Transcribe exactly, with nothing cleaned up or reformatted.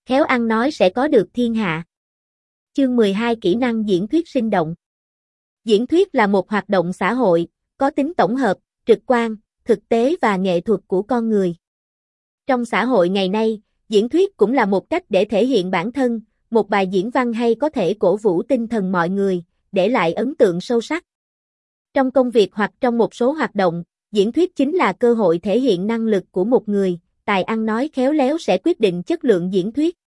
khéo ăn nói sẽ có được thiên hạ. Chương mười hai Kỹ năng diễn thuyết sinh động. Diễn thuyết là một hoạt động xã hội, có tính tổng hợp, trực quan, thực tế và nghệ thuật của con người. Trong xã hội ngày nay, diễn thuyết cũng là một cách để thể hiện bản thân, một bài diễn văn hay có thể cổ vũ tinh thần mọi người, để lại ấn tượng sâu sắc. Trong công việc hoặc trong một số hoạt động, diễn thuyết chính là cơ hội thể hiện năng lực của một người, tài ăn nói khéo léo sẽ quyết định chất lượng diễn thuyết.